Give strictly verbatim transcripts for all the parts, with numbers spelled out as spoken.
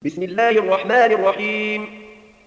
بسم الله الرحمن الرحيم.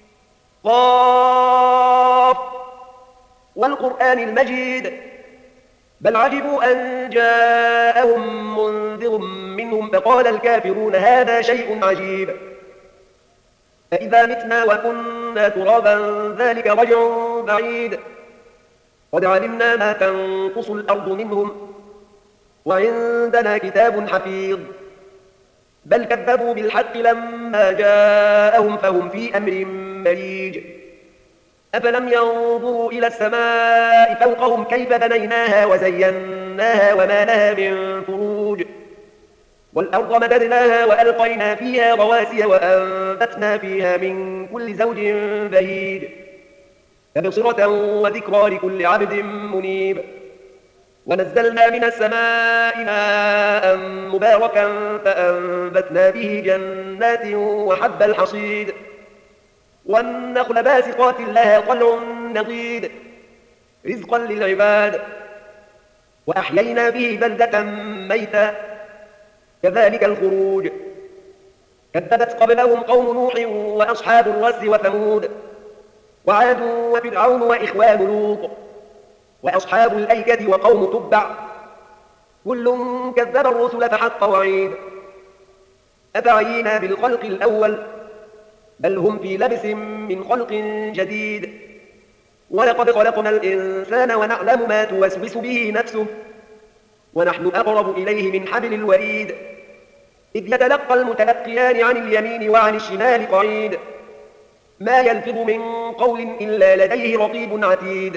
قاف والقرآن المجيد بل عجبوا أن جاءهم منذر منهم فقال الكافرون هذا شيء عجيب أإذا متنا وكنا ترابا ذلك رجع بعيد قد علمنا ما تنقص الأرض منهم وعندنا كتاب حفيظ بل كذبوا بالحق لما جاءهم فهم في أمر مريج أفلم ينظروا إلى السماء فوقهم كيف بنيناها وزيناها وما لها من فروج والأرض مددناها وألقينا فيها رواسي وأنبتنا فيها من كل زوج بهيج تبصرة وذكرى لكل عبد منيب ونزلنا من السماء ماء مباركا فأنبتنا به جنات وحب الحصيد والنخل باسقات لها طلع نضيد رزقا للعباد وأحيينا به بلدة ميتا كذلك الخروج كذبت قبلهم قوم نوح وأصحاب الرس وثمود وعاد وفرعون وإخوان لوط وأصحاب الأيكة وقوم تبع كل كذب الرسل فحق وعيد أفعينا بالخلق الأول بل هم في لبس من خلق جديد ولقد خلقنا الإنسان ونعلم ما توسوس به نفسه ونحن أقرب إليه من حبل الوريد إذ يتلقى المتلقيان عن اليمين وعن الشمال قعيد ما يلفظ من قول إلا لديه رقيب عتيد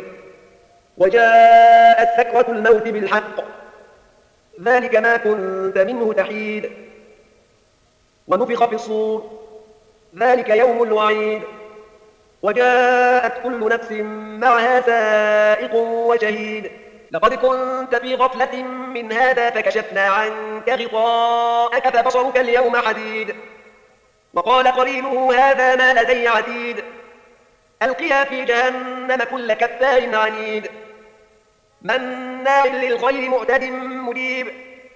وجاءت سكرة الموت بالحق ذلك ما كنت منه تحيد ونفخ في الصور ذلك يوم الوعيد وجاءت كل نفس معها سائق وشهيد لقد كنت في غفلة من هذا فكشفنا عنك غطاءك فبصرك اليوم حديد وقال قرينه هذا ما لدي عتيد ألقيا في جهنم كل كفار عنيد مناع للخير معتد مريب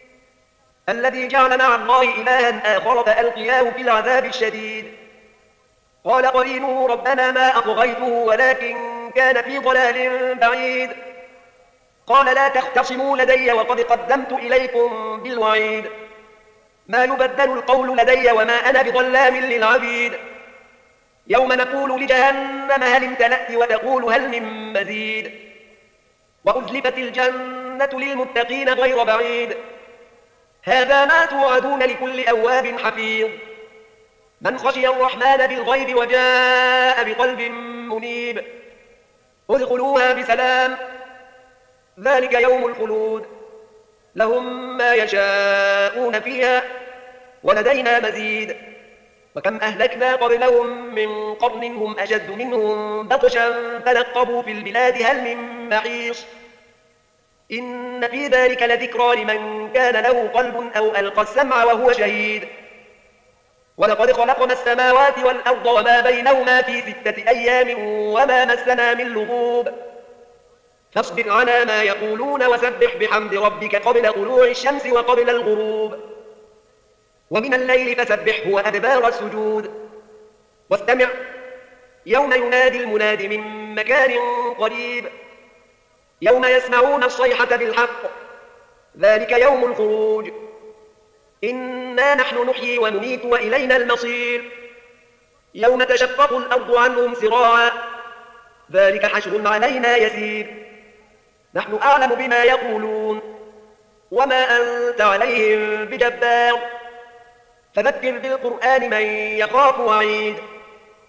الذي جعل مع الله إلها آخر فألقياه في العذاب الشديد قال قرينه ربنا ما أطغيته ولكن كان في ضلال بعيد قال لا تختصموا لدي وقد قدمت إليكم بالوعيد ما يبدل القول لدي وما أنا بظلام للعبيد يوم نقول لجهنم هل امتلأت وتقول هل من مزيد وأزلفت الجنة للمتقين غير بعيد هذا ما توعدون لكل أواب حفيظ من خشي الرحمن بالغيب وجاء بقلب منيب ادخلوها بسلام ذلك يوم الخلود لهم ما يشاءون فيها ولدينا مزيد وكم أهلكنا قبلهم من قرن هم أشد منهم بطشا فنقبوا في البلاد هل من محيص إن في ذلك لذكرى لمن كان له قلب أو ألقى السمع وهو شهيد ولقد خلقنا السماوات والأرض وما بينهما في ستة أيام وما مسنا من لغوب فاصبر على ما يقولون وسبح بحمد ربك قبل طلوع الشمس وقبل الغروب ومن الليل فسبحه وأدبار السجود واستمع يوم ينادي المناد من مكان قريب يوم يسمعون الصيحة بالحق ذلك يوم الخروج إنا نحن نحيي ونميت وإلينا المصير يوم تشقق الأرض عنهم سراعا ذلك حشر علينا يسير نحن أعلم بما يقولون وما أنت عليهم بجبار فذكر بالقرآن من يخاف وعيد